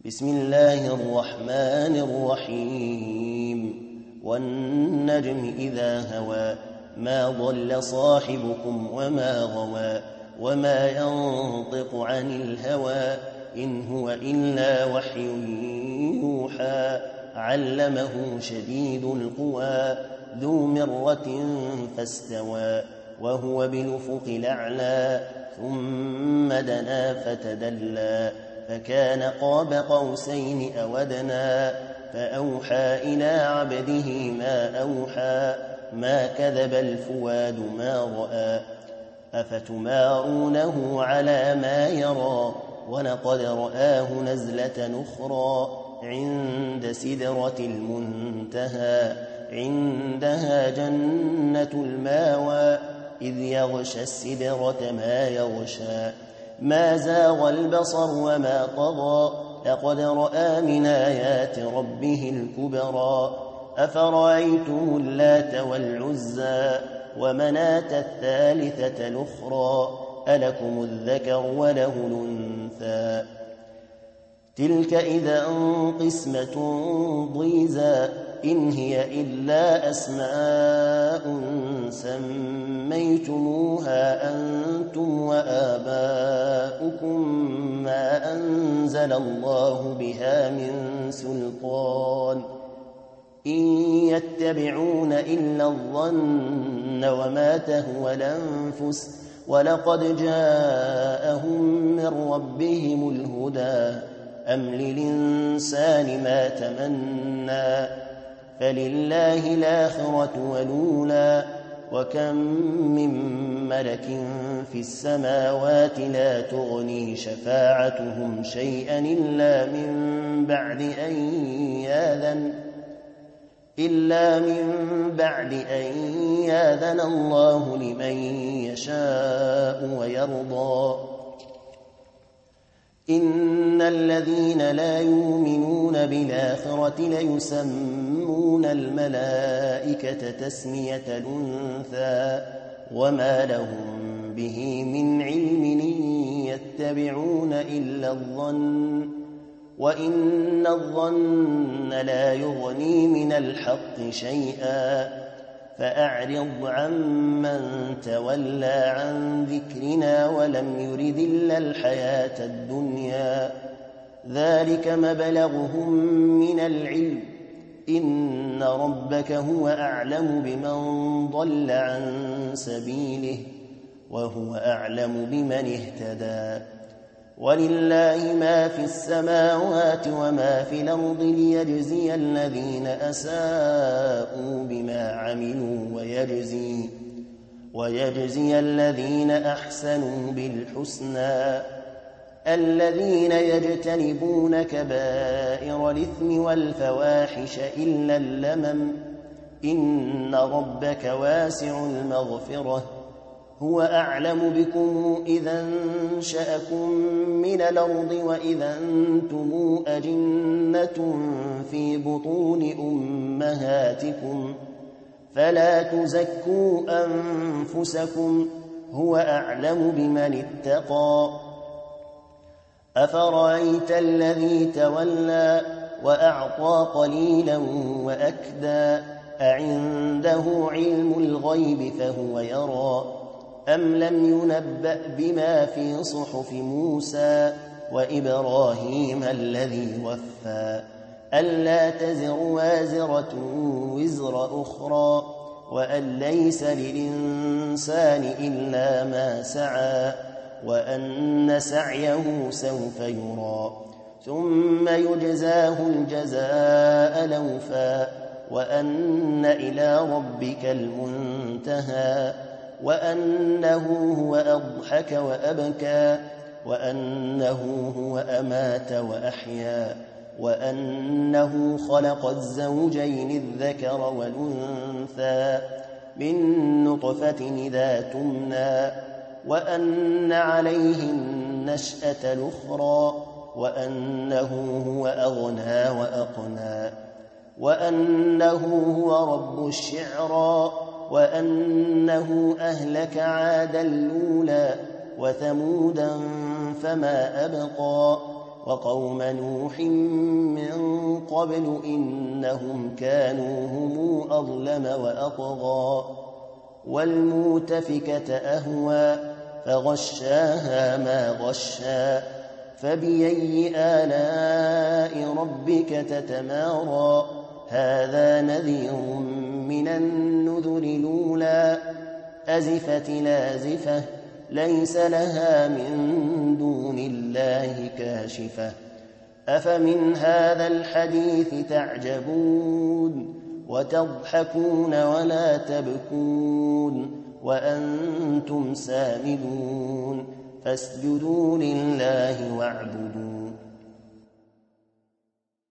بسم الله الرحمن الرحيم والنجم إذا هوى ما ضل صاحبكم وما غوى وما ينطق عن الهوى إن هو إلا وحي يوحى علمه شديد القوى ذو مرة فاستوى وهو بالأفق الأعلى ثم دنا فتدلى فكان قاب قوسين أو أدنى فأوحى إلى عبده ما أوحى ما كذب الفؤاد ما رأى أفتمارونه على ما يرى ولقد رآه نزلة أخرى عند سدرة المنتهى عندها جنة الماوى إذ يغشى السدرة ما يغشى ما زاغ البصر وما طغى لقد رأى من آيات ربه الكبرى أفرأيتم اللات والعزى ومناة الثالثة الأخرى ألكم الذكر وله الأنثى تلك إذا قسمة ضيزى إن هي إلا أسماء سميتموها أنتم وآباؤكم ما أنزل الله بها من سلطان إن يتبعون إلا الظن وما تهوى الأنفس ولقد جاءهم من ربهم الهدى أم للإنسان ما تمنى فلله الآخرة والأولى وكم من ملك في السماوات لا تغني شفاعتهم شيئا إلا من بعد أن يأذن الله لمن يشاء ويرضى إن الذين لا يؤمنون بالآخرة ليسمون الملائكة تسمية الأنثى وما لهم به من علم يتبعون إلا الظن وإن الظن لا يغني من الحق شيئا فأعرض عمن تولى عن ذكرنا ولم يرد إلا الحياة الدنيا ذلك مبلغهم من العلم إن ربك هو أعلم بمن ضل عن سبيله وهو أعلم بمن اهتدى ولله ما في السماوات وما في الأرض ليجزي الذين أساءوا بما عملوا ويجزي الذين أحسنوا بالحسنى الذين يجتنبون كبائر الإثم والفواحش إلا اللمم إن ربك واسع المغفرة هو أعلم بكم إذا انشأكم من الأرض وإذا أنتم أجنة في بطون أمهاتكم فلا تزكوا أنفسكم هو أعلم بمن اتقى أفرأيت الذي تولى وأعطى قليلا وأكدى أعنده علم الغيب فهو يرى أم لم ينبأ بما في صحف موسى وإبراهيم الذي وفى ألا تزر وازرة وزر أخرى وأن ليس للإنسان إلا ما سعى وأن سعيه سوف يرى ثم يجزاه الجزاء الأوفى وأن إلى ربك المنتهى وأنه هو أضحك وأبكى وأنه هو أمات وأحيا وأنه خلق الزوجين الذكر والأنثى من نطفة إذا تمنى وأن عليه النشأة الأخرى وأنه هو أغنى وأقنى وأنه هو رب الشعرى وأنه أهلك عادا الأولى وثمودا فما أبقى وقوم نوح من قبل إنهم كانوا هم أظلم وأطغى والمؤتفكة أهوى فغشاها ما غشا فبأي آلاء ربك تتمارى هذا نذير من النذر الأولى أزفت لازفة ليس لها من دون الله كاشفة أفمن هذا الحديث تعجبون وتضحكون ولا تبكون وأنتم سامدون فاسجدوا لله واعبدوا